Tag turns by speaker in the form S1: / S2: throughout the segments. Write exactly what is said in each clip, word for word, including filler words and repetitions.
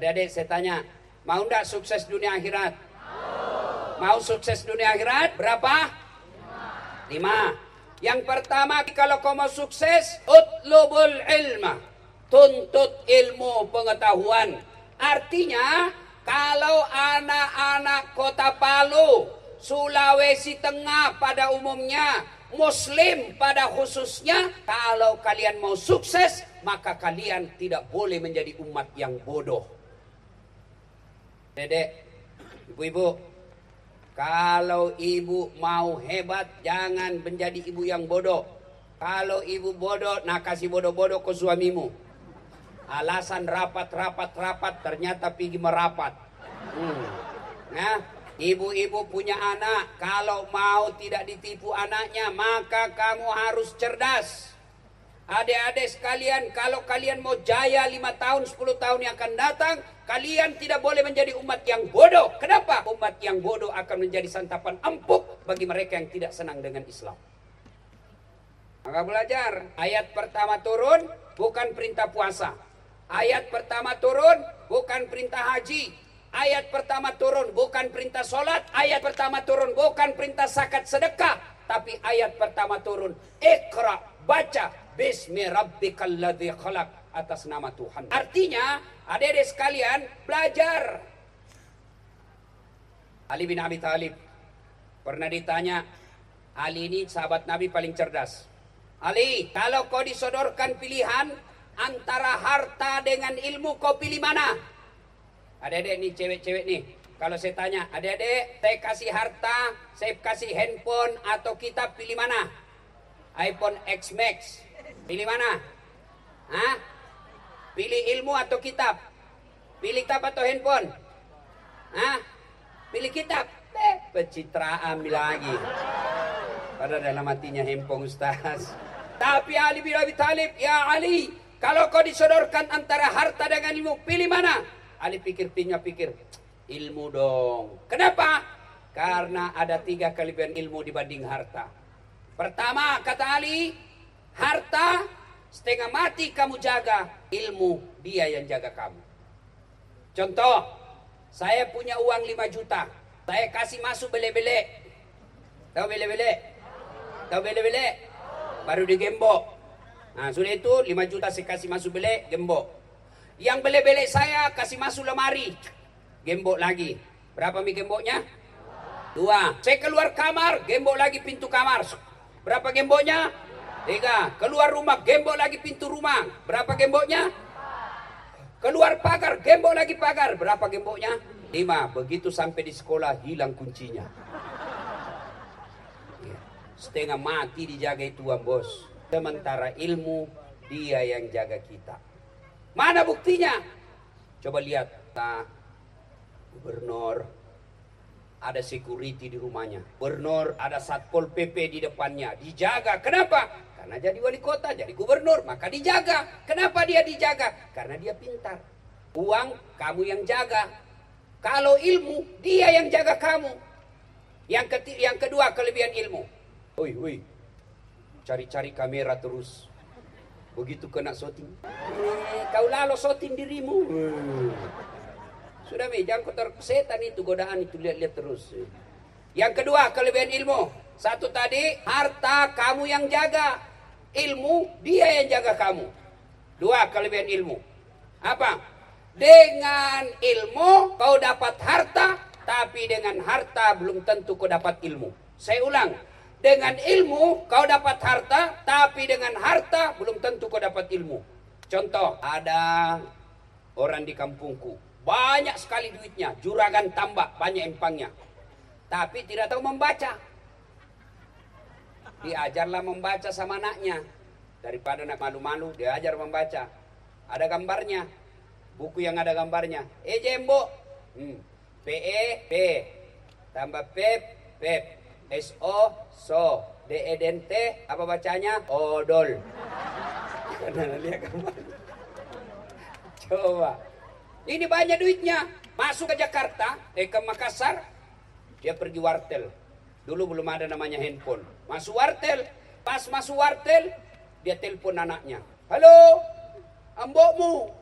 S1: Adik-adik saya tanya, mau enggak sukses dunia akhirat? Mau sukses dunia akhirat? Berapa? Lima. Yang pertama, kalau kau mau sukses, utlubul ilma. Tuntut ilmu pengetahuan. Artinya, kalau anak-anak Kota Palu, Sulawesi Tengah pada umumnya, Muslim pada khususnya, kalau kalian mau sukses, maka kalian tidak boleh menjadi umat yang bodoh. Dedek, ibu-ibu, kalau ibu mau hebat, jangan menjadi ibu yang bodoh. Kalau ibu bodoh, nah kasih bodoh-bodoh ke suamimu. Alasan rapat-rapat-rapat, ternyata pergi merapat. Hmm. Nah, ibu-ibu punya anak, kalau mau tidak ditipu anaknya, maka kamu harus cerdas. Adik-adik sekalian, kalau kalian mau jaya lima tahun, sepuluh tahun yang akan datang, kalian tidak boleh menjadi umat yang bodoh. Kenapa? Umat yang bodoh akan menjadi santapan empuk bagi mereka yang tidak senang dengan Islam. Maka belajar. Ayat pertama turun, bukan perintah puasa. Ayat pertama turun, bukan perintah haji. Ayat pertama turun, bukan perintah sholat. Ayat pertama turun, bukan perintah zakat sedekah. Tapi ayat pertama turun, Iqra, baca. Bismi rabbikal ladzi khalaq, atas nama Tuhan. Artinya, adik-adik sekalian, belajar. Ali bin Abi Thalib pernah ditanya, Ali ini sahabat Nabi paling cerdas. Ali, kalau kau disodorkan pilihan antara harta dengan ilmu, kau pilih mana? Adik-adik nih, cewek-cewek nih. Kalau saya tanya, adik-adik, saya kasih harta, saya kasih handphone atau kitab, pilih mana? iPhone X Max. Pilih mana? Hah? Pilih ilmu atau kitab? Pilih kitab atau handphone? Hah? Pilih kitab? Eh, pencitraan lagi. Padahal dalam hatinya handphone Ustaz. Tapi Ali bin Abi Thalib, ya Ali, kalau kau disodorkan antara harta dengan ilmu, pilih mana? Ali pikir-pikir, pikir, ilmu dong. Kenapa? Karena ada tiga kelebihan ilmu dibanding harta. Pertama, kata Ali, harta setengah mati kamu jaga, ilmu dia yang jaga kamu. Contoh, saya punya uang lima juta, saya kasih masuk bele-bele. Tahu bele-bele? Tahu bele-bele? Baru digembok. Nah, sudah itu lima juta saya kasih masuk bele, gembok. Yang bele-bele saya kasih masuk lemari, gembok lagi. Berapa mi gemboknya? Dua. Saya keluar kamar, gembok lagi pintu kamar. Berapa gemboknya? Tiga. Keluar rumah, gembok lagi pintu rumah. Berapa gemboknya? Keluar pagar, gembok lagi pagar. Berapa gemboknya? Lima. Begitu sampai di sekolah, hilang kuncinya. Setengah mati dijaga tuan bos. Sementara ilmu, dia yang jaga kita. Mana buktinya? Coba lihat. Nah, gubernur, ada security di rumahnya. Gubernur, ada satpol P P di depannya. Dijaga. Kenapa? Karena jadi wali kota, jadi gubernur, maka dijaga. Kenapa dia dijaga? Karena dia pintar. Uang, kamu yang jaga. Kalau ilmu, dia yang jaga kamu. Yang, keti- yang kedua, kelebihan ilmu. Oi, oi, cari-cari kamera terus. Begitu kena shooting, eh, kau lalu shooting dirimu. Hmm. Sudah mi, jangan kotor setan itu, godaan itu, lihat-lihat terus. Yang kedua, kelebihan ilmu. Satu tadi, harta kamu yang jaga. Ilmu, dia yang jaga kamu. Dua, kelebihan ilmu. Apa? Dengan ilmu, kau dapat harta, tapi dengan harta belum tentu kau dapat ilmu. Saya ulang. Dengan ilmu, kau dapat harta, tapi dengan harta belum tentu kau dapat ilmu. Contoh, ada orang di kampungku. Banyak sekali duitnya, juragan tambak, banyak empangnya. Tapi tidak tahu membaca. Diajarlah membaca sama anaknya. Daripada anak malu-malu, diajar membaca. Ada gambarnya. Buku yang ada gambarnya. E jembo. Hmm. P E P. Tambah pep, pep. S O so. D E D T. Apa bacanya? Odol. Karena lihat gambarnya. Coba. Ini banyak duitnya. Masuk ke Jakarta, eh ke Makassar, dia pergi wartel. Dulu belum ada namanya handphone. Masuk wartel, pas masuk wartel, dia telepon anaknya. Halo, ambokmu.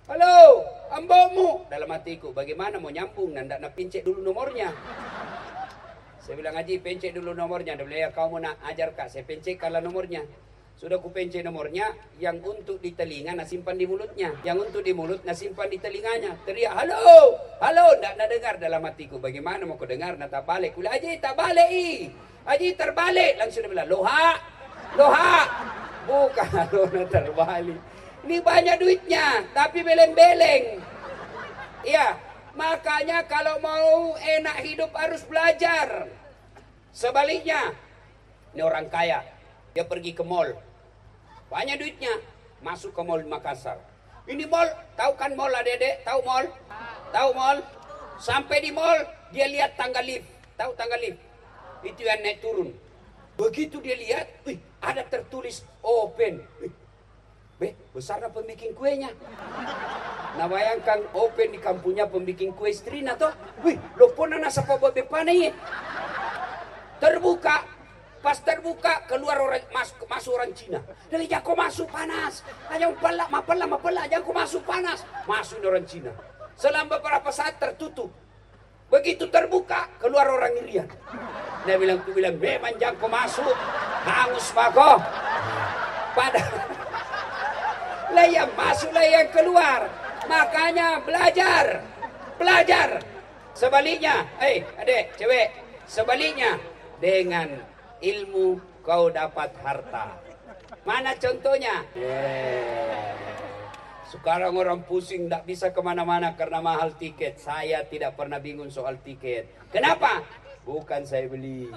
S1: Halo, ambomu. Dalam hatiku, bagaimana mau nyambung? Nanda nak pincet dulu nomornya. Saya bilang, Haji, pencet dulu nomornya. Dia bilang, ya kau mau nak ajar kak, saya pencetkanlah nomornya. Sudah ku pencet nomornya, yang untuk di telinga nak simpan di mulutnya. Yang untuk di mulut nak simpan di telinganya. Teriak, halo, halo, ndak nak dengar. Dalam hatiku, bagaimana mau ku dengar? Nak tak balik. Ku bilang, Haji, tak balik i. Haji, terbalik. Langsung dia bilang, loha, loha. Bukan, loha terbalik. Ini banyak duitnya, tapi beleng-beleng. Iya, makanya kalau mau enak hidup harus belajar. Sebaliknya, ini orang kaya, dia pergi ke mall, banyak duitnya, masuk ke mall di Makassar. Ini mall, tahu kan mall adek-adek? Tahu mall? Tahu mall? Sampai di mall, dia lihat tangga lift. Tahu tangga lift? Itu yang naik turun. Begitu dia lihat, wih, ada tertulis open. Wih, Be, besarnya pembikin kuenya. Nah bayangkan open di kampungnya pembikin kue istrina toh. Wih, lo pona nasa pabot bepane. Terbuka, pas terbuka keluar orang masuk, masuk orang Cina. Dari jako masuk panas. Aja mapala, mapala, mapala, jako masuk panas. Masuk orang Cina. Selama beberapa saat tertutup. Begitu terbuka keluar orang Irian. Dia bilang, ku bilang, memang jako masuk. Hangus mako. Pada lah yang masuk, lah yang keluar. Makanya belajar, belajar. Sebaliknya, eh adek, cewek, sebaliknya dengan ilmu kau dapat harta. Mana contohnya? Yeah. Sekarang orang pusing, tak bisa kemana-mana karena mahal tiket. Saya tidak pernah bingung soal tiket. Kenapa? Bukan saya beli.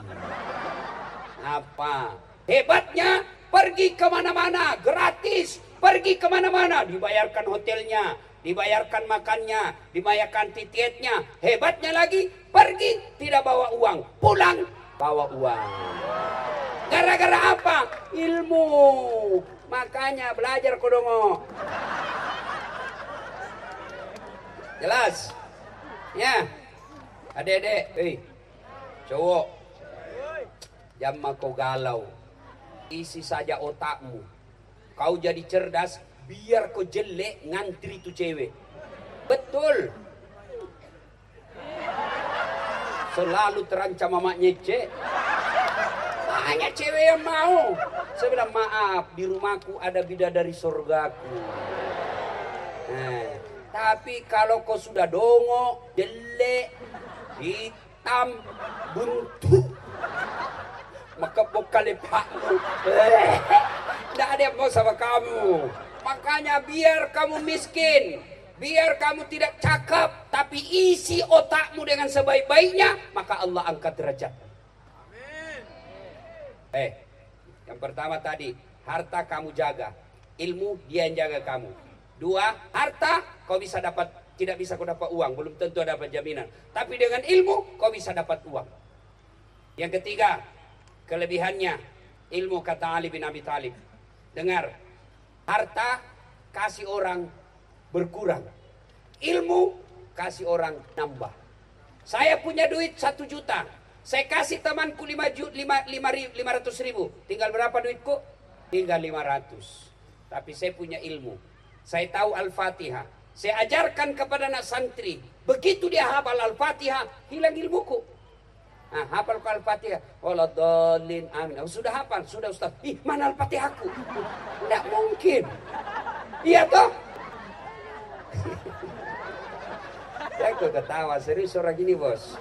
S1: Apa? Hebatnya pergi kemana-mana gratis. Pergi kemana-mana, dibayarkan hotelnya, dibayarkan makannya, dibayarkan tiketnya. Hebatnya lagi, pergi tidak bawa uang, pulang bawa uang. Gara-gara apa? Ilmu. Makanya belajar kodongo. Jelas? Ya. Adek-adek, eh, cowok, jangan kau galau. Isi saja otakmu. Kau jadi cerdas, biar kau jelek ngantri tu cewek. Betul. Selalu terancam mama nyece. Banyak cewek yang mau. Saya bilang, maaf, di rumahku ada bidadari surgaku. Nah, tapi kalau kau sudah dongo, jelek, hitam, buntu, maka bokale pakmu. Tidak ada yang mau sama kamu. Makanya biar kamu miskin, biar kamu tidak cakap, tapi isi otakmu dengan sebaik-baiknya, maka Allah angkat derajat. Amin. Eh, yang pertama tadi, harta kamu jaga, ilmu dia yang jaga kamu. Dua, harta kau bisa dapat, tidak bisa kau dapat uang, belum tentu dapat jaminan. Tapi dengan ilmu kau bisa dapat uang. Yang ketiga, kelebihannya ilmu, kata Ali bin Abi Thalib. Dengar, harta kasih orang berkurang, ilmu kasih orang nambah. Saya punya duit satu juta, saya kasih temanku lima, lima, lima, lima ratus ribu. Tinggal berapa duitku? Tinggal lima ratus. Tapi saya punya ilmu, saya tahu Al-Fatihah, saya ajarkan kepada anak santri. Begitu dia hafal Al-Fatihah, hilang ilmuku. Nah, hafal Al-Fatihah. Waladhalin, amin. Oh, sudah hafal, sudah Ustaz. Ih, mana Al-Fatihahku? Tidak mungkin. Iya toh? Ya, kok ketawa serius orang ini, bos.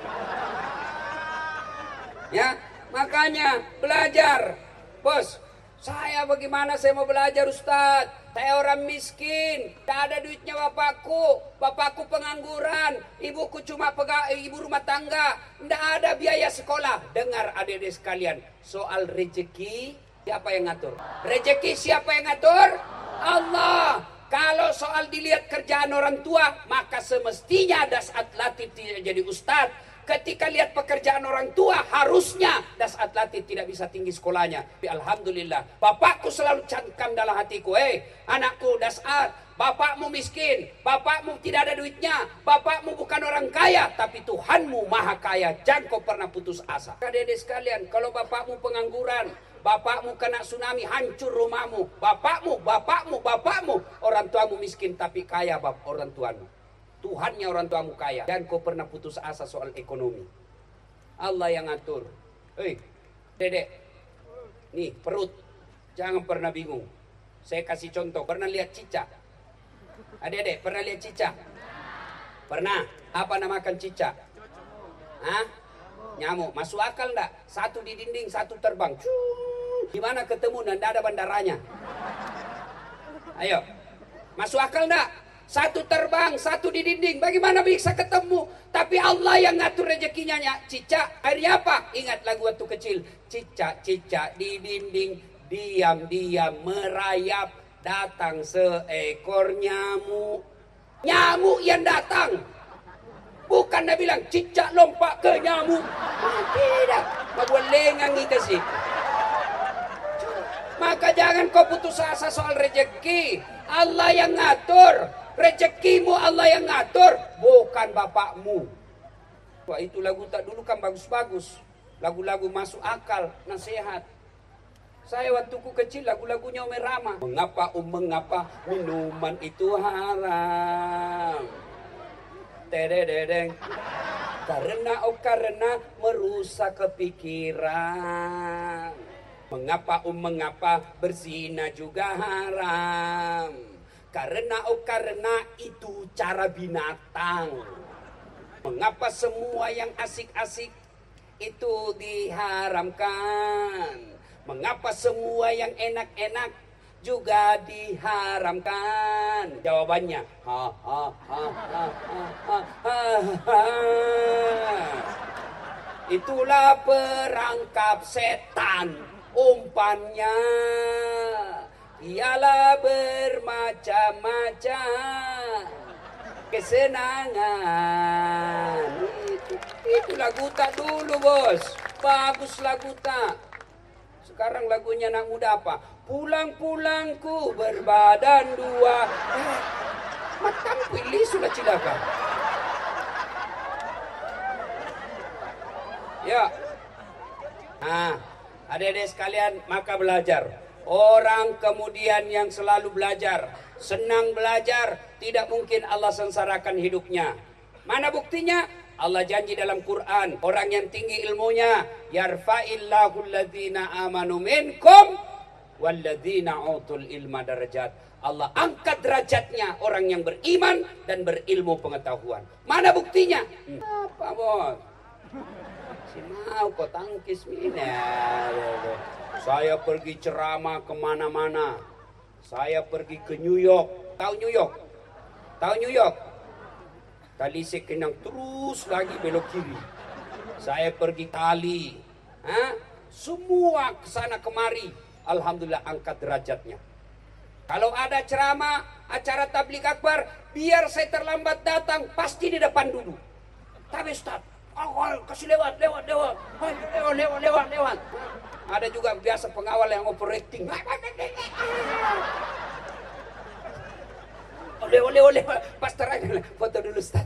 S1: Ya, makanya belajar, bos. Saya bagaimana saya mau belajar, Ustaz? Saya orang miskin, tak ada duitnya bapakku, bapakku pengangguran, ibuku cuma pega, ibu rumah tangga, tidak ada biaya sekolah. Dengar adik-adik sekalian, soal rezeki siapa yang ngatur? Rezeki siapa yang ngatur? Allah. Kalau soal dilihat kerjaan orang tua, maka semestinya Dasat Latif tidak jadi ustadz. Ketika lihat pekerjaan orang tua, harusnya Dasat Latif tidak bisa tinggi sekolahnya. Tapi alhamdulillah, bapakku selalu cangkam dalam hatiku. Eh, anakku Dasat, bapakmu miskin, bapakmu tidak ada duitnya, bapakmu bukan orang kaya, tapi Tuhanmu maha kaya. Jangan kau pernah putus asa. Adik-adik sekalian, kalau bapakmu pengangguran, bapakmu kena tsunami, hancur rumahmu, bapakmu, bapakmu, bapakmu, orang tuamu miskin tapi kaya bap orang tuamu. Tuhannya orang tuamu kaya. Dan kau pernah putus asa soal ekonomi. Allah yang ngatur. Hei, dedek, nih perut, jangan pernah bingung. Saya kasih contoh, pernah lihat cicak? Adik-adik, pernah lihat cicak? Pernah. Apa namakan cicak? Hah? Nyamuk. Masuk akal enggak? Satu di dinding, satu terbang. Gimana ketemu dan tidak ada bandaranya? Ayo. Masuk akal enggak? Satu terbang, satu di dinding. Bagaimana bisa ketemu? Tapi Allah yang ngatur rezekinya. Cicak, akhirnya apa? Ingat lagu waktu kecil. Cicak-cicak di dinding, diam-diam merayap. Datang seekor nyamuk. Nyamuk yang datang. Bukan dia bilang cicak lompat ke nyamuk. Tidak. Membuat lengang kita sih. Maka jangan kau putus asa soal rezeki. Allah yang ngatur. Rezekimu Allah yang ngatur. Bukan bapakmu. Wah, itu lagu tak dulu kan bagus-bagus. Lagu-lagu masuk akal, nasihat. Saya waktu ku kecil lagu-lagunya Umi Rama. Mengapa um mengapa minuman itu haram? Tedededeng. Karena oh karena merusak kepikiran. Mengapa um mengapa berzina juga haram? Karena oh karena itu cara binatang. Mengapa semua yang asik-asik itu diharamkan? Mengapa semua yang enak-enak juga diharamkan? Jawabannya, ha ha ha ha ha ha ha. Itulah perangkap setan, umpannya ialah bermacam-macam kesenangan. Itu, itu lagu tak dulu bos, bagus lagu tak. Sekarang lagunya anak muda apa? Pulang-pulangku berbadan dua. Eh, matang pilih sudah cilaka. Ya. Nah, adik-adik sekalian, maka belajar. Orang kemudian yang selalu belajar, senang belajar, tidak mungkin Allah sengsarakan hidupnya. Mana buktinya? Allah janji dalam Quran, orang yang tinggi ilmunya, yarfa'illahu alladhina amanu minkum walladhina utul ilma darajat. Allah angkat derajatnya orang yang beriman dan berilmu pengetahuan. Mana buktinya? Hmm. Apa bos? Si mau kau tangkis mina. Saya pergi ceramah kemana-mana. Saya pergi ke New York. Tahu New York? Tahu New York? Tali sekenang terus lagi belok kiri. Saya pergi Tali. Ha? Semua kesana kemari. Alhamdulillah angkat derajatnya. Kalau ada ceramah, acara tabligh akbar, biar saya terlambat datang, pasti di depan dulu. Tapi Ustaz, oh, kasih lewat, lewat, lewat. Lewat, lewat, lewat, lewat. Ada juga biasa pengawal yang operating. Oleh, oleh, oleh, pastor aja, foto dulu Ustaz.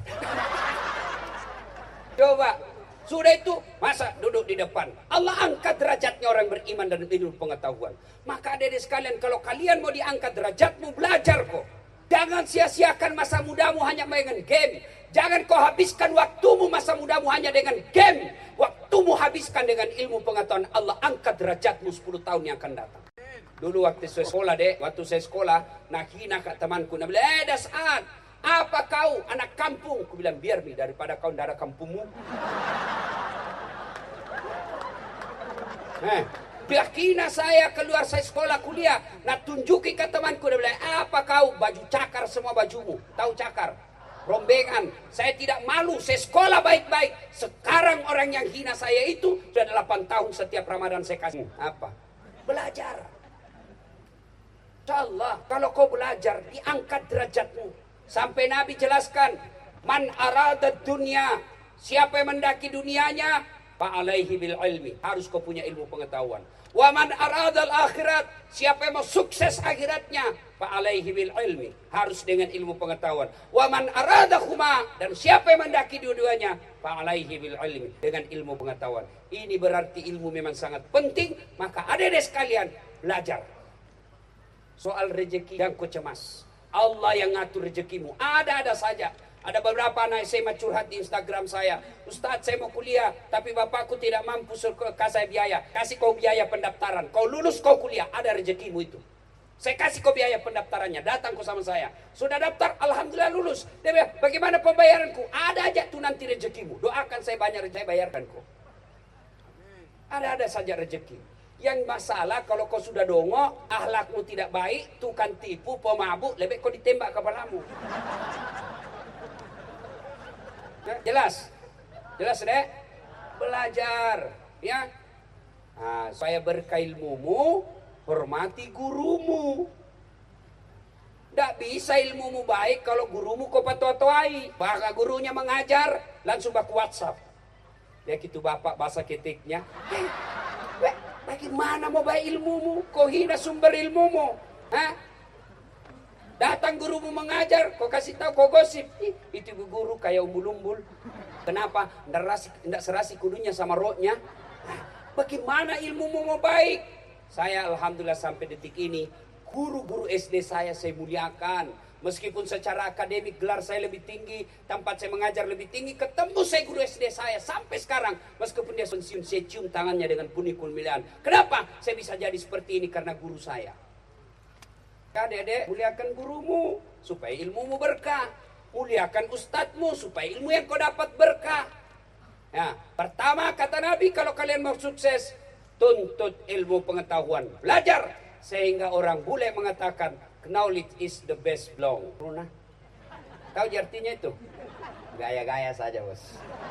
S1: Coba, sudah itu, masa duduk di depan. Allah angkat derajatnya orang beriman dan ilmu pengetahuan. Maka adik-adik sekalian, kalau kalian mau diangkat derajatmu, belajar kok. Jangan sia-siakan masa mudamu hanya dengan game. Jangan kau habiskan waktumu masa mudamu hanya dengan game. Waktumu habiskan dengan ilmu pengetahuan. Allah angkat derajatmu sepuluh tahun yang akan datang. Dulu waktu saya sekolah dek, waktu saya sekolah, nak hina kat temanku, nak bilang, eh Das'ad, apa kau anak kampung? Aku bilang, biar mi, daripada kau tidak ada kampungmu. Eh, dia hina saya keluar saya sekolah kuliah, nak tunjuki ke temanku, dia bilang, apa kau? Baju cakar semua bajumu, tahu cakar? Rombengan, saya tidak malu, saya sekolah baik-baik. Sekarang orang yang hina saya itu, sudah delapan tahun setiap Ramadan saya kasih. Apa? Belajar. InsyaAllah kalau kau belajar diangkat derajatmu. Sampai Nabi jelaskan, man arada dunia, siapa yang mendaki dunianya, fa'alaihi bil ilmi, harus kau punya ilmu pengetahuan. Wa man arada al akhirat, siapa yang mau sukses akhiratnya, fa'alaihi bil ilmi, harus dengan ilmu pengetahuan. Wa man arada huma, dan siapa yang mendaki dua-duanya, fa'alaihi bil ilmi, dengan ilmu pengetahuan. Ini berarti ilmu memang sangat penting. Maka adik-adik sekalian, belajar. Soal rezeki dan kau cemas, Allah yang ngatur rezekimu. Ada-ada saja. Ada beberapa anak S M A curhat di Instagram saya, Ustadz saya mau kuliah, tapi bapakku tidak mampu kasih biaya. Kasih kau biaya pendaftaran, kau lulus kau kuliah, ada rezekimu itu. Saya kasih kau biaya pendaftarannya, datang kau sama saya. Sudah daftar, alhamdulillah lulus. Dia bilang, bagaimana pembayaranku? Ada aja tuh nanti rezekimu. Doakan saya banyak, saya bayarkan kau. Ada-ada saja rezeki. Yang masalah kalau kau sudah dongok, akhlakmu tidak baik, tukang tipu, pemabuk, lebih kau ditembak kepalamu. Nah, jelas, jelas deh, belajar, ya. Nah, saya berkah ilmumu, hormati gurumu. Tidak bisa ilmumu baik kalau gurumu kau patuai. Bahkan gurunya mengajar, langsung baku WhatsApp. Ya gitu bapak bahasa ketiknya. Eh, eh, bagaimana mau baik ilmumu? Kau hina sumber ilmumu, hah? Datang gurumu mengajar, kau kasih tahu, kau gosip. Ih, itu guru kayak umbul-umbul. Kenapa? Tidak serasi kudunya sama rohnya. Bagaimana ilmumu mau baik? Saya alhamdulillah sampai detik ini, guru-guru S D saya saya muliakan. Meskipun secara akademik gelar saya lebih tinggi, tempat saya mengajar lebih tinggi, ketemu saya guru S D saya sampai sekarang. Meskipun dia pensiun, saya cium tangannya dengan punik kulmilan. Kenapa? Saya bisa jadi seperti ini karena guru saya. Adik-adik, muliakan gurumu supaya ilmumu berkah. Muliakan ustadzmu supaya ilmu yang kau dapat berkah. Ya, pertama kata Nabi, kalau kalian mau sukses, tuntut ilmu pengetahuan. Belajar sehingga orang bule mengatakan knowledge is the best belong. Runa, tahu artinya itu? Gaya-gaya saja bos.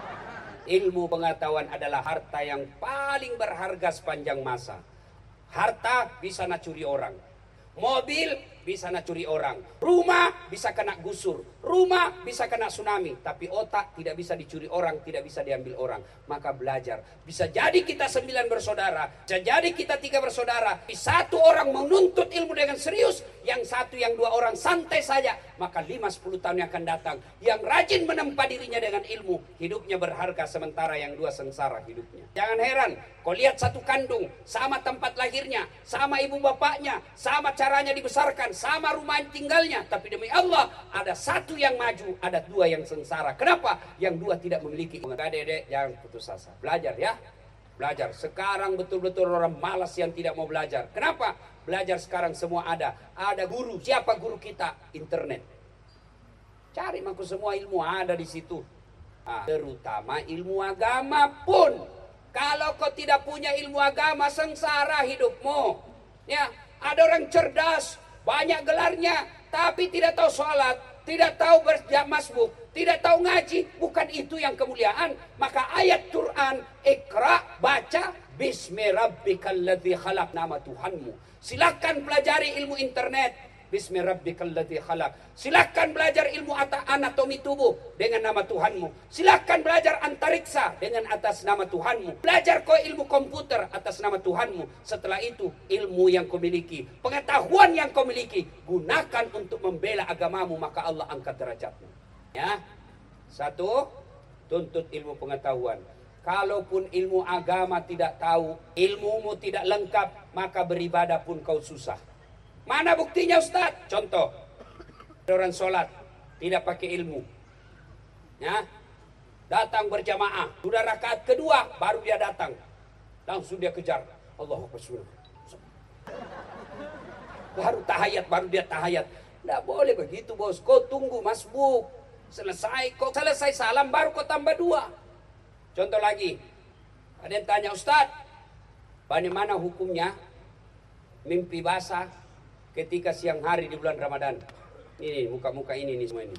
S1: Ilmu pengetahuan adalah harta yang paling berharga sepanjang masa. Harta bisa nacuri orang. Mobil bisa nak curi orang, rumah bisa kena gusur, rumah bisa kena tsunami, tapi otak tidak bisa dicuri orang, tidak bisa diambil orang. Maka belajar. Bisa jadi kita sembilan bersaudara, bisa jadi kita tiga bersaudara, satu orang menuntut ilmu dengan serius, yang satu yang dua orang santai saja, maka lima sepuluh tahun yang akan datang, yang rajin menempa dirinya dengan ilmu, hidupnya berharga, sementara yang dua sengsara hidupnya. Jangan heran, kau lihat satu kandung, sama tempat lahirnya, sama ibu bapaknya, sama caranya dibesarkan, sama rumah tinggalnya, tapi demi Allah ada satu yang maju, ada dua yang sengsara. Kenapa? Yang dua tidak memiliki. Adik-adik jangan putus asa, belajar ya, belajar. Sekarang betul-betul orang malas yang tidak mau belajar. Kenapa? Belajar sekarang semua ada, ada guru. Siapa guru kita? Internet. Cari maku semua ilmu ada di situ. Nah, terutama ilmu agama pun. Kalau kau tidak punya ilmu agama, sengsara hidupmu. Ya, ada orang cerdas, banyak gelarnya, tapi tidak tahu sholat, tidak tahu berjamasbuk, tidak tahu ngaji. Bukan itu yang kemuliaan. Maka ayat Quran, Iqra, baca, Bismi rabbikal ladzi khalaq, nama Tuhanmu. Silakan pelajari ilmu internet, Bismi rabbikal ladzi khalaq. Silakan belajar ilmu anatomi tubuh dengan nama Tuhanmu. Silakan belajar antariksa dengan atas nama Tuhanmu. Belajar kau ilmu komputer atas nama Tuhanmu. Setelah itu ilmu yang kau miliki, pengetahuan yang kau miliki, gunakan untuk membela agamamu, maka Allah angkat derajatmu. Ya, satu, tuntut ilmu pengetahuan. Kalaupun ilmu agama tidak tahu, ilmumu tidak lengkap, maka beribadah pun kau susah. Mana buktinya Ustaz? Contoh, orang sholat tidak pakai ilmu, ya, datang berjamaah, sudah rakaat kedua baru dia datang, langsung dia kejar, Allahu Akbar, baru tahayat, baru dia tahayat. Tidak boleh begitu bos, kau tunggu masbuk, selesai kau selesai salam baru kau tambah dua. Contoh lagi, ada yang tanya Ustaz, bagaimana hukumnya mimpi basah ketika siang hari di bulan Ramadan? Ini muka-muka ini nih semua ini.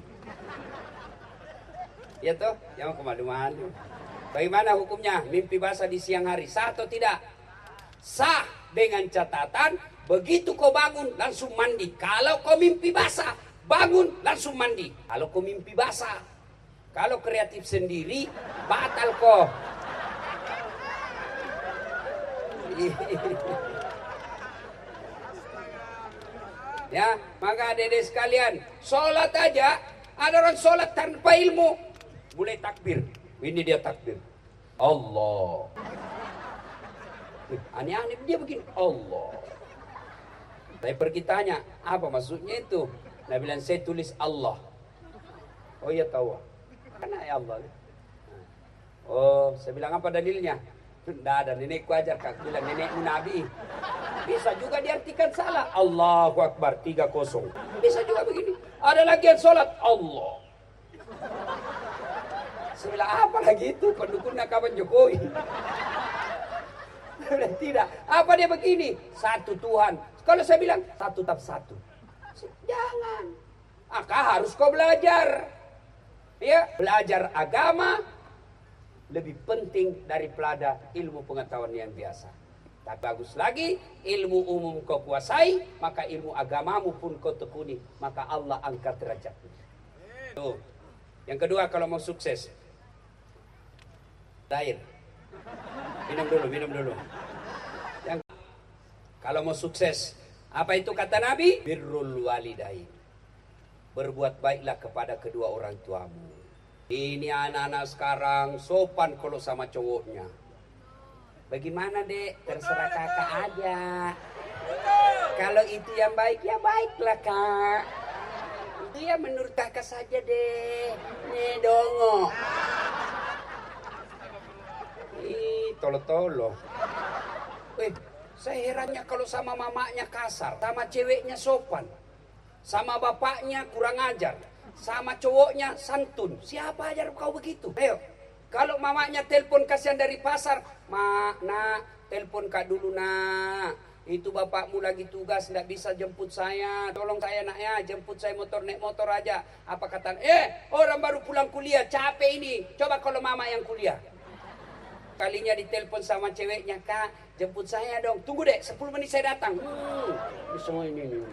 S1: Ya toh, jangan kemalu-malu. Bagaimana hukumnya mimpi basah di siang hari? Sah atau tidak? Sah, dengan catatan begitu kau bangun langsung mandi. Kalau kau mimpi basah, bangun langsung mandi. Kalau kau mimpi basah, kalau kreatif sendiri, batal kau. Ya, maka adik-adik sekalian, sholat aja, ada orang sholat tanpa ilmu, mulai takbir, Ini dia takbir. Allah. Aneh-aneh dia begini. Allah. Saya pergi tanya, apa maksudnya itu? Nah bilang, saya tulis Allah. Oh iya tahu. Karena ya Allah. Oh, saya bilang apa dalilnya? Tidak ada, nenekku ajar kak. Bilang nenekmu Nabi. Bisa juga diartikan salah. Allahu Akbar, tiga kosong. Bisa juga begini. Ada lagi yang sholat, Allah. Saya bilang, apa lagi itu? Pendukungnya kawan Jokowi. Tidak. Apa dia begini? Satu Tuhan. Kalau saya bilang, satu tetap satu. Jangan. Maka harus kau belajar. Ya, belajar agama lebih penting daripada ilmu pengetahuan yang biasa. Tak bagus lagi, ilmu umum kau kuasai, maka ilmu agamamu pun kau tekuni, maka Allah angkat derajatmu. Tuh. Yang kedua, kalau mau sukses, air. Minum dulu, minum dulu. Yang kalau mau sukses, apa itu kata Nabi? Birrul walidain. Berbuat baiklah kepada kedua orang tuamu. Ini anak-anak sekarang sopan kalau sama cowoknya. Bagaimana dek? Terserah kakak aja. Kalau itu yang baik, ya baiklah kak. Itu ya menurut kakak saja deh. Nih dongo. Ih, tolo-tolo. Eh, saya herannya kalau sama mamanya kasar, sama ceweknya sopan, sama bapaknya kurang ajar, sama cowoknya santun. Siapa ajar kau begitu? Ayo, kalau mamanya telepon kasihan dari pasar, mak, nak, telepon kak dulu nak. Itu bapakmu lagi tugas, tidak bisa jemput saya. Tolong saya nak ya, jemput saya motor, naik motor aja. Apa kata? Eh, orang baru pulang kuliah, capek ini. Coba kalau mama yang kuliah. Kalinya ditelepon sama ceweknya, kak, jemput saya dong. Tunggu deh, sepuluh menit saya datang. Hmm, semua ini nih.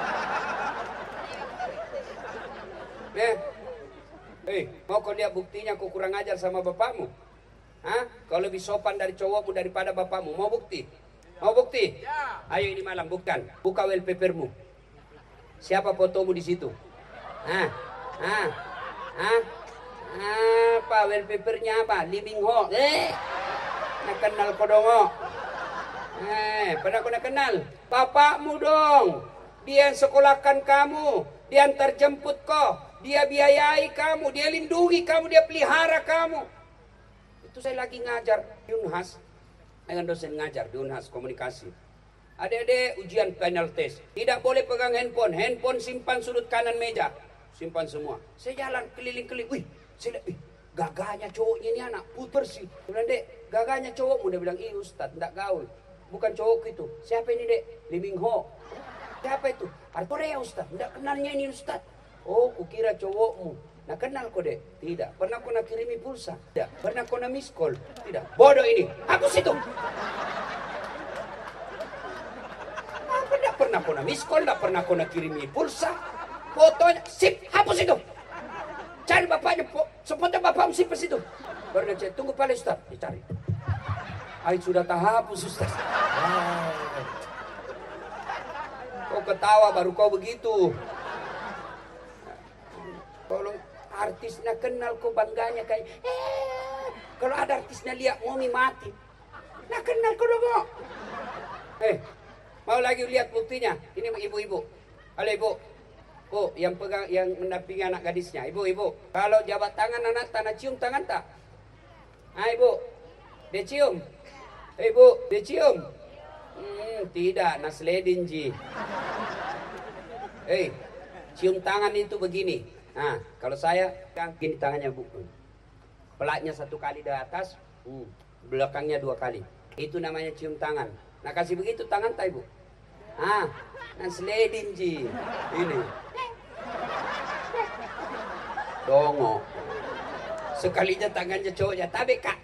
S1: Eh, eh, mau kau lihat buktinya kau kurang ajar sama bapakmu? Hah? Kau lebih sopan dari cowokmu daripada bapakmu. Mau bukti? Mau bukti? Ayo ini malam bukkan. Buka wallpapermu. Siapa fotomu di situ? Hah? Hah? Hah? Apa wallpapernya apa? Lee Min Ho. Eh, nak kenal kau dong. Eh, pernah kau nak kenal? Bapakmu dong. Dia yang sekolahkan kamu. Dia antar jemput kau. Dia biayai kamu. Dia lindungi kamu. Dia pelihara kamu. Itu saya lagi ngajar di Unhas. Dengan dosen ngajar di Unhas komunikasi. Adik-adik ujian final test. Tidak boleh pegang handphone. Handphone simpan sudut kanan meja. Simpan semua. Saya jalan keliling-keliling. Wih. Saya lihat, ih, gagahnya cowoknya ini anak, puter sih. Dia bilang, dek, gagahnya cowokmu. Dia bilang, iya Ustaz, tidak gaul. Bukan cowok itu. Siapa ini dek? Lee Min Ho. Siapa itu? Korea Ustaz, tidak kenalnya ini Ustaz. Oh, kukira cowokmu. Nah kenal kau dek? Tidak. Pernah kau nak kirimi pulsa? Tidak. Pernah kau nak miss call? Tidak. Bodoh ini. Hapus itu. Apa tidak pernah kau nak miss call? Tidak pernah kau nak kirimi pulsa? Fotonya, sip, hapus itu. Cari bapaknya, sepotong bapakmu simpan situ. Baru dia cek, tunggu pala Ustaz. Dicari. Air sudah tak hapus Ustaz. Ah. Kau ketawa baru kau begitu. Kalau artisnya kenal kau bangganya kayak, eh. Kalau ada artisnya lihat Momi mati. Nah kenal kau dong. Eh, mau lagi lihat buktinya? Ini ibu-ibu. Halo ibu. Oh, yang pegang, yang mendampingi anak gadisnya. Ibu, ibu. Kalau jabat tangan anak, tanah cium tangan tak? Ah, ibu. Dia cium. Ibu, dia cium. Hmm, tidak, nasledin ji. Eh, cium tangan itu begini. Nah, kalau saya, kan gini tangannya bu. Pelatnya satu kali di atas, hmm, belakangnya dua kali. Itu namanya cium tangan. Nah, kasih begitu tangan tak, ibu? Ah, nasledin ji. Ini. Dongo. Sekalinya tangannya cowoknya tabe kak.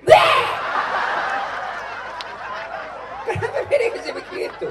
S1: Kenapa dia bisa begitu?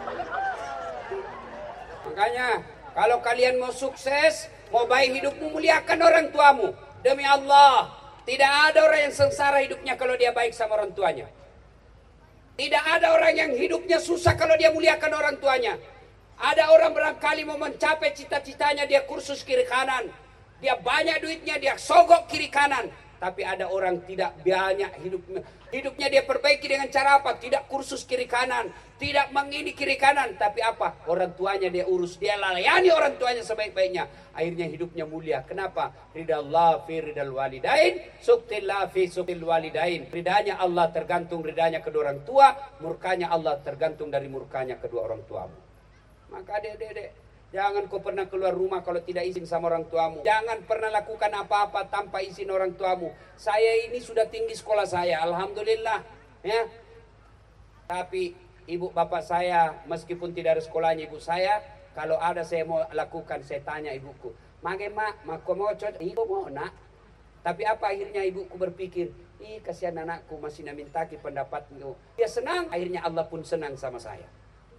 S1: Makanya kalau kalian mau sukses, mau baik hidupmu, muliakan orang tuamu. Demi Allah, tidak ada orang yang sengsara hidupnya kalau dia baik sama orang tuanya. Tidak ada orang yang hidupnya susah kalau dia muliakan orang tuanya. Ada orang barangkali mau mencapai cita-citanya, dia kursus kiri kanan. Dia banyak duitnya, dia sogok kiri kanan. tapi ada orang tidak banyak hidupnya. Hidupnya dia perbaiki dengan cara apa? Tidak kursus kiri kanan, tidak mengini kiri kanan, tapi apa? Orang tuanya dia urus, dia layani orang tuanya sebaik-baiknya. Akhirnya hidupnya mulia. Kenapa? Ridallah fi ridal walidain, suktillah fi suktil walidain. Ridanya Allah tergantung ridanya kedua orang tua, murkanya Allah tergantung dari murkanya kedua orang tuamu. Maka dek-dek, jangan kau pernah keluar rumah kalau tidak izin sama orang tuamu. Jangan pernah lakukan apa-apa tanpa izin orang tuamu. Saya ini sudah tinggi sekolah saya, alhamdulillah, ya. Tapi ibu bapak saya, meskipun tidak ada sekolahnya ibu saya, kalau ada saya mau lakukan, saya tanya ibuku, "Mage mak, mak mau cocok?" "Ibu mau nak." Tapi apa akhirnya ibuku berpikir, "Ih, kasihan anakku masih namintaki pendapatmu." Dia senang, akhirnya Allah pun senang sama saya.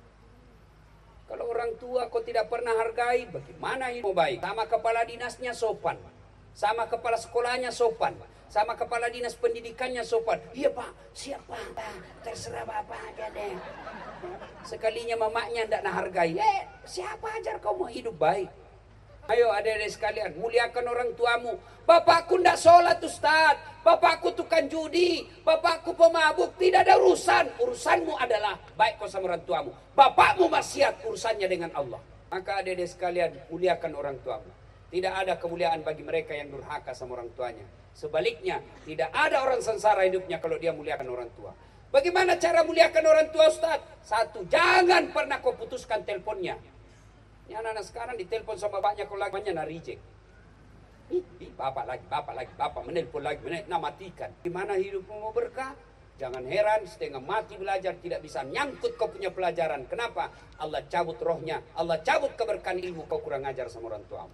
S1: Kalau orang tua kau tidak pernah hargai, bagaimana hidup baik? Sama kepala dinasnya sopan, sama kepala sekolahnya sopan, sama kepala dinas pendidikannya sopan. "Iya pak, siapa? Pak, terserah bapak aja deh." Sekalinya mamanya tidak hargai, eh siapa ajar kau mau hidup baik? Ayo adik-adik sekalian, muliakan orang tuamu. "Bapakku tidak sholat Ustaz, bapakku tukang judi, bapakku pemabuk." Tidak ada urusan. Urusanmu adalah baik kau sama orang tuamu. Bapakmu maksiat, urusannya dengan Allah. Maka adik-adik sekalian, muliakan orang tuamu. Tidak ada kemuliaan bagi mereka yang durhaka sama orang tuanya. Sebaliknya, tidak ada orang sengsara hidupnya kalau dia muliakan orang tua. Bagaimana cara muliakan orang tua Ustaz? Satu, jangan pernah kau putuskan teleponnya. Ini anak-anak sekarang ditelepon sama bapaknya, kalau laginya na reject. Ih, ih, bapak lagi, bapak lagi, bapak menelpon lagi, menelpon, nah matikan. Gimana hidupmu mau berkah? Jangan heran, setengah mati belajar, tidak bisa nyangkut kau punya pelajaran. Kenapa? Allah cabut rohnya, Allah cabut keberkahan ilmu, kau kurang ajar sama orang tuamu.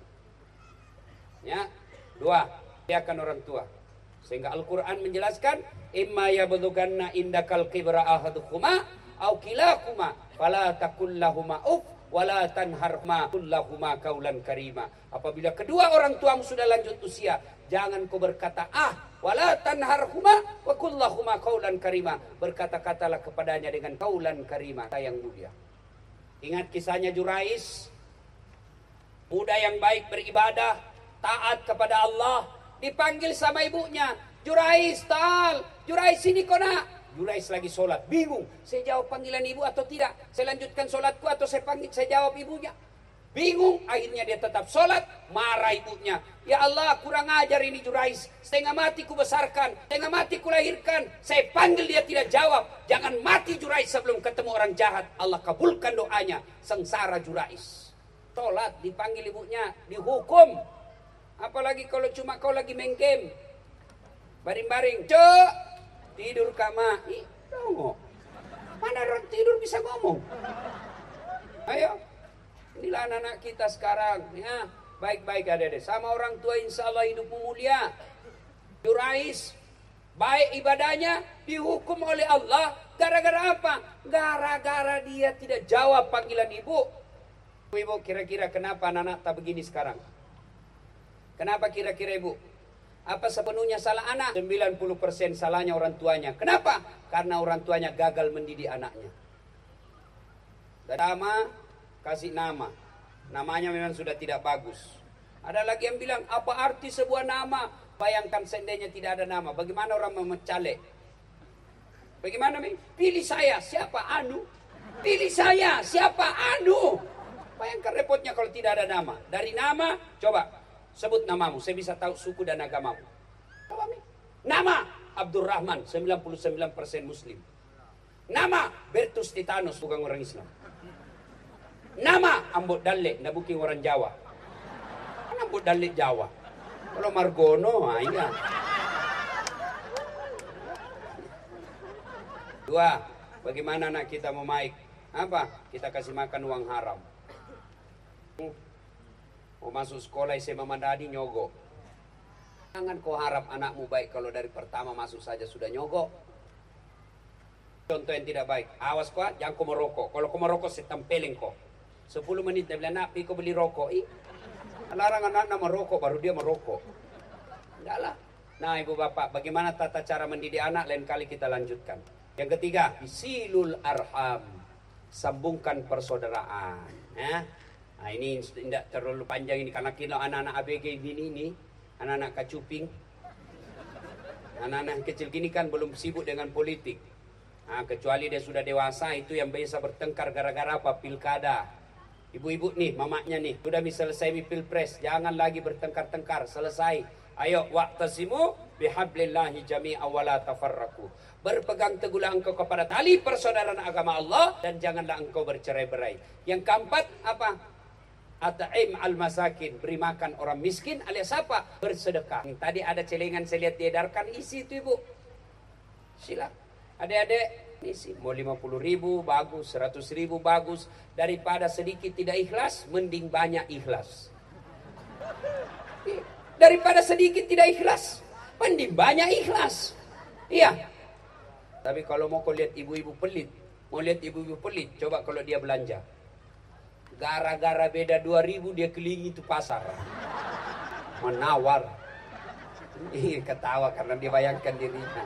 S1: Ya, dua, muliakan orang tua. Sehingga Al-Quran menjelaskan, "Imma yablughanna indakal kibra ahaduhuma au kilahuma fala taqul lahuma uff wala tanharhuma kullahuma kaulan karima." Apabila kedua orang tuamu sudah lanjut usia, jangan kau berkata ah, wala tanharhuma wa kullahuma kaulan karima. Berkata-katalah kepadanya dengan kaulan karima, yang mulia. Ingat kisahnya Jurais, muda yang baik beribadah, taat kepada Allah, dipanggil sama ibunya, "Jurais, tal, Jurais sini kau nak." Jurais lagi sholat, bingung, saya jawab panggilan ibu atau tidak, saya lanjutkan sholatku atau saya panggil, saya jawab ibunya. Bingung, akhirnya dia tetap sholat, marah ibunya. "Ya Allah, kurang ajar ini Jurais, setengah mati ku besarkan, setengah mati ku lahirkan, saya panggil dia tidak jawab. Jangan mati Jurais sebelum ketemu orang jahat." Allah kabulkan doanya, sengsara Jurais. Sholat, dipanggil ibunya, dihukum. Apalagi kalau cuma kau lagi main game, baring-baring, "Cuk, tidur kama." Ih, dongok. Mana orang tidur bisa ngomong? Ayo, inilah anak-anak kita sekarang, ya. Baik-baik adik-adik, sama orang tua insya Allah hidupmu mulia. Jurais, baik ibadahnya, dihukum oleh Allah. Gara-gara apa? Gara-gara dia tidak jawab panggilan ibu. Ibu, kira-kira kenapa anak-anak tak begini sekarang? Kenapa kira-kira ibu? Apa sepenuhnya salah anak? sembilan puluh persen salahnya orang tuanya. Kenapa? Karena orang tuanya gagal mendidik anaknya. Nama, kasih nama. Namanya memang sudah tidak bagus. Ada lagi yang bilang, apa arti sebuah nama? Bayangkan seandainya tidak ada nama. Bagaimana orang memecalek? Bagaimana? Pilih saya, siapa? Anu. Pilih saya, siapa? Anu. Bayangkan repotnya kalau tidak ada nama. Dari nama, coba. Sebut namamu, saya bisa tahu suku dan agamamu. Nama Abdurrahman, sembilan puluh sembilan persen Muslim. Nama Bertus Titanus, bukan orang Islam. Nama Ambot Dalle, nah bukan orang Jawa. Kan Ambot Dalle Jawa. Kalau Margono, ah iya. Dua, bagaimana anak kita mau baik? Apa? Kita kasih makan uang haram. Mau masuk sekolah S M A Madani nyogok. Jangan kau harap anakmu baik kalau dari pertama masuk saja sudah nyogok. Contoh yang tidak baik. Awas kau, jangan kau merokok. Kalau kau merokok saya tempelin kau. sepuluh menit dia bilang, "Nak, pi kau beli rokok." Ih, larang anak-anak merokok baru dia merokok. Enggak lah. Nah ibu bapak, bagaimana tata cara mendidik anak? Lain kali kita lanjutkan. Yang ketiga, silul arham. Sambungkan persaudaraan. Ya. Nah ini tidak terlalu panjang ini karena kita anak-anak A B G gini ini, anak-anak kacuping. Anak-anak kecil gini kan belum sibuk dengan politik. Nah, kecuali dia sudah dewasa, itu yang biasa bertengkar gara-gara apa? Pilkada. Ibu-ibu nih, mamanya nih, sudah bisa selesai pilpres, jangan lagi bertengkar-tengkar, selesai. Ayo, wa'tasimu bihablillahi jami'a wa la tafarraqu. Berpegang teguhlah engkau kepada tali persaudaraan agama Allah dan janganlah engkau bercerai-berai. Yang keempat apa? At'im al-masakin, beri makan orang miskin alias apa? Bersedekah. Tadi ada celengan saya lihat diedarkan, isi itu ibu. Sila. Adik-adik, isi. Mau lima puluh ribu, bagus. seratus ribu, bagus. Daripada sedikit tidak ikhlas, mending banyak ikhlas. Daripada sedikit tidak ikhlas, mending banyak ikhlas. Iya. Tapi kalau mau kau lihat ibu-ibu pelit, mau lihat ibu-ibu pelit, coba kalau dia belanja. Gara-gara beda dua ribu dia keliling itu pasar. Menawar. Ih, ketawa karena dia bayangkan dirinya.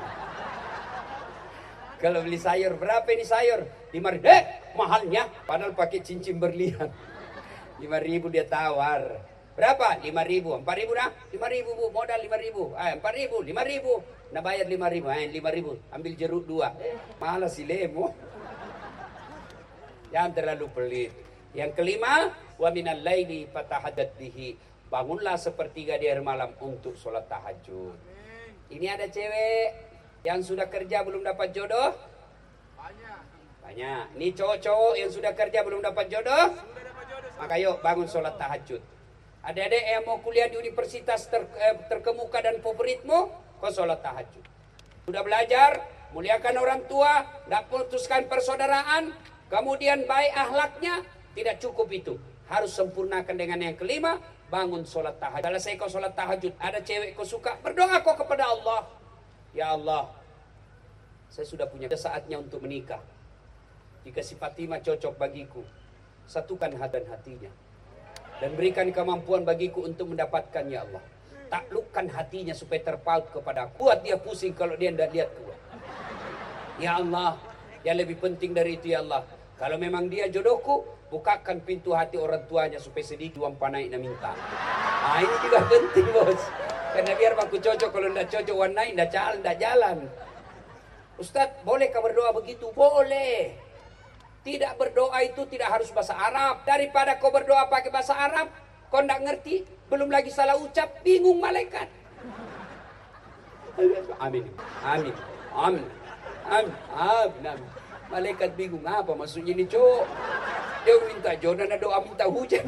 S1: Kalau beli sayur, berapa ini sayur? lima ribu. Eh, mahalnya. Padahal pakai cincin berlian. lima ribu dia tawar. Berapa? lima ribu. empat ribu dah? lima ribu bu. Modal lima ribu. Eh, empat ribu. lima ribu. Nah bayar lima ribu. Eh, lima ribu. Ambil jeruk dua. Malah si lemo. Jangan terlalu pelit. Yang kelima, wa minal laili fatahaddat bihi. Bangunlah sepertiga di hari malam untuk sholat tahajud. Ini ada cewek yang sudah kerja belum dapat jodoh? Banyak. Banyak. Ini cowok-cowok yang sudah kerja belum dapat jodoh? Sudah dapat jodoh. Maka yuk bangun sholat tahajud. Adik-adik yang mau kuliah di universitas ter, eh, terkemuka dan favoritmu, kau sholat tahajud. Sudah belajar, muliakan orang tua, tidak putuskan persaudaraan, kemudian baik akhlaknya. Tidak cukup itu, harus sempurnakan dengan yang kelima, bangun sholat tahajud. Selesai kau sholat tahajud, ada cewek kau suka, berdoa kau kepada Allah. Ya Allah, saya sudah punya saatnya untuk menikah. Jika si Fatimah cocok bagiku, satukan hati dan hatinya. Dan berikan kemampuan bagiku untuk mendapatkan, ya Allah. Taklukkan hatinya supaya terpaut kepada aku. Buat dia pusing kalau dia tidak lihat gua. Ya Allah, yang lebih penting dari itu ya Allah. Kalau memang dia jodohku, bukakan pintu hati orang tuanya supaya sedikit uang panai nak minta. Ah ini juga penting bos. Karena biar aku cocok, kalau tidak cocok uang naik, tidak jalan, tidak jalan. Ustadz, bolehkah berdoa begitu? Boleh. Tidak berdoa itu tidak harus bahasa Arab. Daripada kau berdoa pakai bahasa Arab, kau tidak ngerti, belum lagi salah ucap, bingung malaikat. Amin. Amin. Amin. Amin. Amin. Malaikat bingung apa maksudnya ini cowok. Dia minta jodoh, ada doa minta hujan.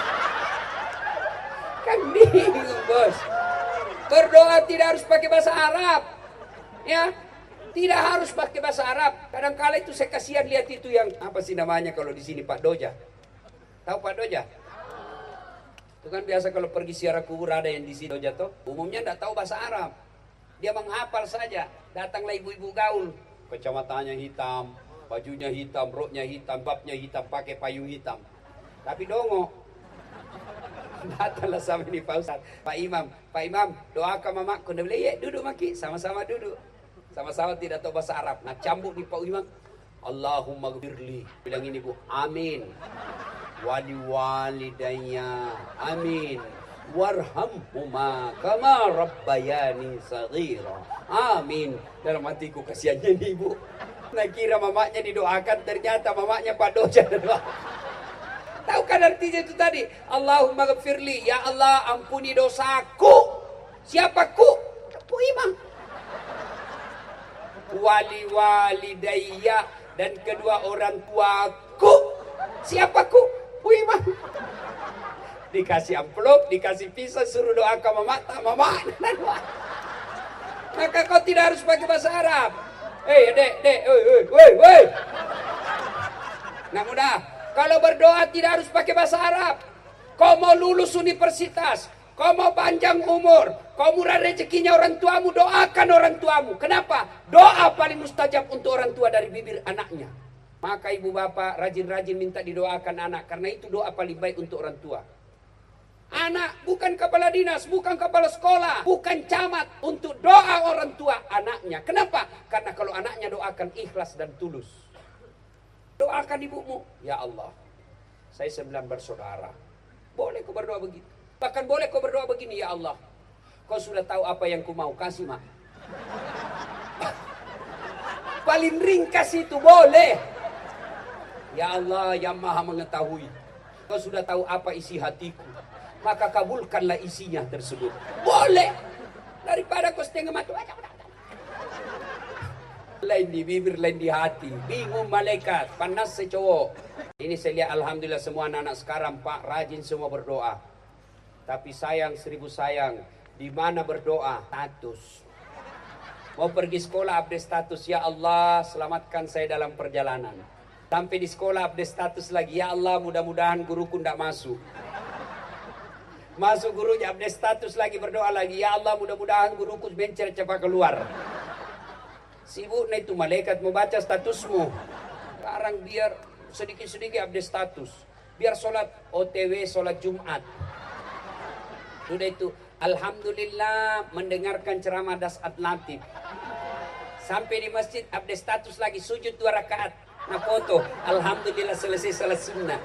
S1: Kan bingung bos. Berdoa tidak harus pakai bahasa Arab. Ya, tidak harus pakai bahasa Arab. Kadang-kala itu saya kasihan lihat itu yang apa sih namanya kalau di sini Pak Doja. Tahu Pak Doja? Itu kan biasa kalau pergi ziarah kubur ada yang di sini Doja tuh. Umumnya tidak tahu bahasa Arab. Dia menghafal saja. Datanglah ibu-ibu gaul. Kacamatannya hitam, bajunya hitam, roknya hitam, babnya hitam, pakai payung hitam. Tapi dongo. Datanglah sama ini Pak Ustaz, Pak Imam, Pak Imam, doakan mamaku. Dia bilang, ya duduk maki, sama-sama duduk. Sama-sama tidak tahu bahasa Arab. Nah cambuk di Pak Imam, Allahumma gfirli. Bilang ini bu, amin. Wali walidayya, amin. Warhamhuma kama rabbayani saghira. Amin. Dalam hatiku kasihannya nih ibu. Nah kira mamanya didoakan, ternyata mamanya Pak Doja doa. Tahu kan artinya itu tadi? Allahumma ghafirli, ya Allah ampuni dosaku. Siapa ku? Ku Imam. Wali walidayya, dan kedua orang tuaku. Siapa ku? Ku Imam. Dikasih amplop, dikasih pisau, suruh doakan mama, tak mama. Maka kau tidak harus pakai bahasa Arab. Hei, dek, dek, woi, woi, woi, woi. Nah mudah. Kalau berdoa tidak harus pakai bahasa Arab. Kau mau lulus universitas, kau mau panjang umur, kau murah rezekinya orang tuamu, doakan orang tuamu. Kenapa? Doa paling mustajab untuk orang tua dari bibir anaknya. Maka ibu bapak rajin-rajin minta didoakan anak, karena itu doa paling baik untuk orang tua. Anak bukan kepala dinas, bukan kepala sekolah, bukan camat, untuk doa orang tua anaknya. Kenapa? Karena kalau anaknya doakan ikhlas dan tulus. Doakan ibumu, ya Allah, saya sembilan bersaudara. Boleh kau berdoa begitu. Bahkan boleh kau berdoa begini, ya Allah, kau sudah tahu apa yang ku mau, kasih mak. Paling ringkas itu boleh. Ya Allah yang maha mengetahui, kau sudah tahu apa isi hatiku, maka kabulkanlah isinya tersebut. Boleh. Daripada kau setengah mati. Lain di bibir, lain di hati. Bingung malaikat, panas secowok. Ini saya lihat alhamdulillah semua anak-anak sekarang Pak rajin semua berdoa. Tapi sayang seribu sayang, di mana berdoa? Status. Mau pergi sekolah update status, ya Allah selamatkan saya dalam perjalanan. Sampai di sekolah update status lagi, ya Allah mudah-mudahan guruku tidak masuk. Masuk gurunya update status lagi, berdoa lagi, ya Allah mudah-mudahan guruku bencer cepat keluar. Sibuk nah itu malaikat membaca statusmu. Sekarang biar sedikit-sedikit update status. Biar sholat O T W, sholat Jumat. Sudah itu, alhamdulillah mendengarkan ceramah Dasat Latif. Sampai di masjid update status lagi, sujud dua rakaat. Nah foto, alhamdulillah selesai salat sunnah.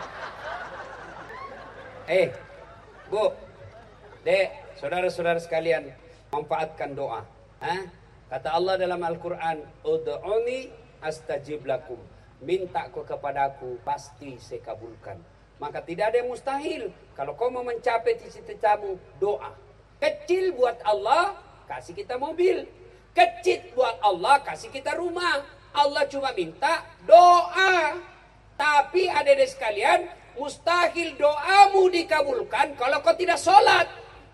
S1: Eh, Bu, Dek, saudara-saudara sekalian, manfaatkan doa. Hah? Kata Allah dalam Al-Quran, Ud'uni astajib lakum. Minta kau kepadaku, pasti saya kabulkan. Maka tidak ada yang mustahil. Kalau kau mau mencapai cita-citamu, doa. Kecil buat Allah, kasih kita mobil. Kecil buat Allah, kasih kita rumah. Allah cuma minta doa. Tapi adik-adik sekalian, mustahil doamu dikabulkan kalau kau tidak sholat.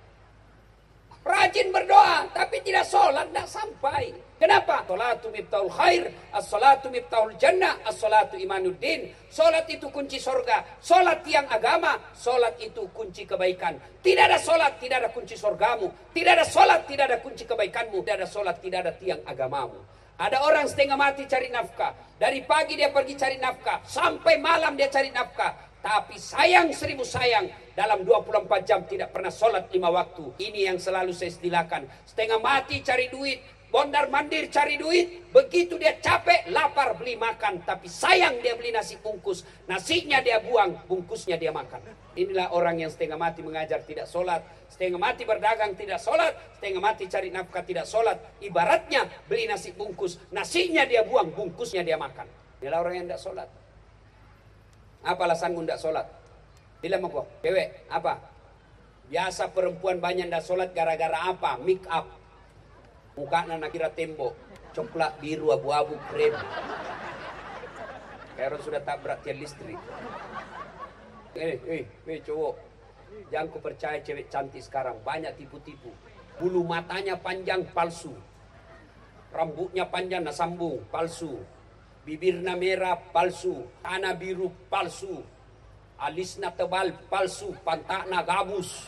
S1: Rajin berdoa, tapi tidak sholat, tidak sampai. Kenapa? Salatu miftahul khair, as-salatu miftahul jannah, as-salatu imanuddin. Sholat itu kunci surga, sholat tiang agama, sholat itu kunci kebaikan. Tidak ada sholat, tidak ada kunci surgamu. Tidak ada sholat, tidak ada kunci kebaikanmu. Tidak ada sholat, tidak ada tiang agamamu. Ada orang setengah mati cari nafkah. Dari pagi dia pergi cari nafkah, sampai malam dia cari nafkah. Tapi sayang seribu sayang, dalam dua puluh empat jam tidak pernah sholat lima waktu. Ini yang selalu saya istilahkan. Setengah mati cari duit, bondar mandir cari duit. Begitu dia capek, lapar beli makan. Tapi sayang dia beli nasi bungkus. Nasinya dia buang, bungkusnya dia makan. Inilah orang yang setengah mati mengajar tidak sholat. Setengah mati berdagang tidak sholat. Setengah mati cari nafkah tidak sholat. Ibaratnya beli nasi bungkus. Nasinya dia buang, bungkusnya dia makan. Inilah orang yang tidak sholat. Apa alasanmu tidak sholat? Bilang apa? Cewek, apa? Biasa perempuan banyak tidak sholat gara-gara apa? Make up. Mukanya nak kira tembok. Coklat, biru, abu-abu, krem. Kayak orang sudah tabrak tiang listrik. Eh, eh, eh cowok. Jangan ku percaya cewek cantik sekarang. Banyak tipu-tipu. Bulu matanya panjang, palsu. Rambutnya panjang, nah sambung, palsu. Bibirna merah, palsu. Tanah biru, palsu. Alisna tebal, palsu. Pantakna gabus.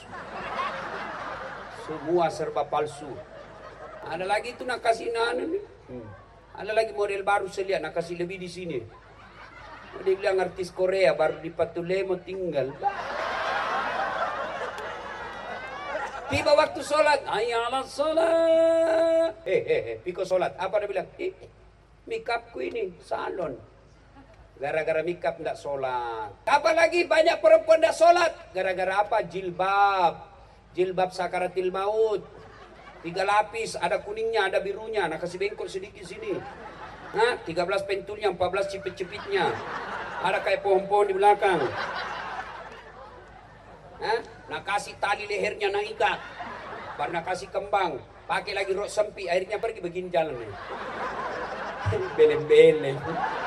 S1: Semua serba palsu. Ada lagi itu nak kasih nana nih. Hmm. Ada lagi model baru saya lihat nak kasih lebih di sini. Dia bilang artis Korea baru di Patulemo tinggal. Tiba waktu sholat, ayalah sholat. Eh, eh, eh, piko sholat. Apa dia bilang? Eh, Mikapku ini salon. Gara-gara mikap tidak sholat. Apalagi banyak perempuan tidak sholat. Gara-gara apa? Jilbab. Jilbab sakaratil maut. Tiga lapis. Ada kuningnya, ada birunya. Nah kasih bengkok sedikit sini. Nah, tiga belas pentulnya, empat belas cipit-cipitnya. Ada kayak pohon-pohon di belakang. Nah, nah kasih tali lehernya nak ikat. Baru nak kasih kembang. Pakai lagi rok sempit. Akhirnya pergi begini jalannya. Beleng-beleng.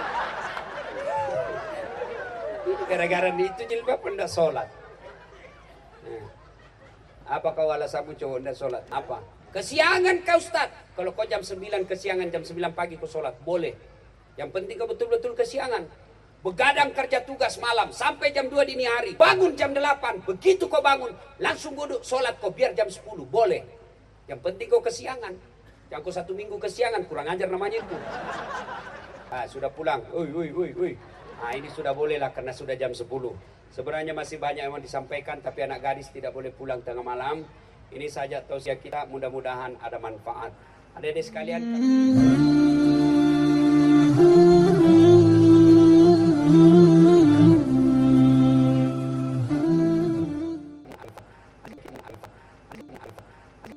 S1: Gara-gara itu jilbab hendak sholat. Nah, apa kau alasanmu cowok hendak sholat? Apa? Kesiangan kau Ustaz. Kalau kau jam sembilan kesiangan, jam sembilan pagi kau sholat, boleh. Yang penting kau betul-betul kesiangan. Begadang kerja tugas malam sampai jam dua dini hari. Bangun jam delapan. Begitu kau bangun, langsung duduk sholat kau biar jam sepuluh. Boleh. Yang penting kau kesiangan. Yang kau satu minggu kesiangan, kurang ajar namanya itu. Ah, sudah pulang. Ui, ui, ui, ui. Nah, ini sudah boleh lah karena sudah jam sepuluh. Sebenarnya masih banyak yang mau disampaikan, tapi anak gadis tidak boleh pulang tengah malam. Ini saja tausiah kita, mudah-mudahan ada manfaat. Adik-adik sekalian.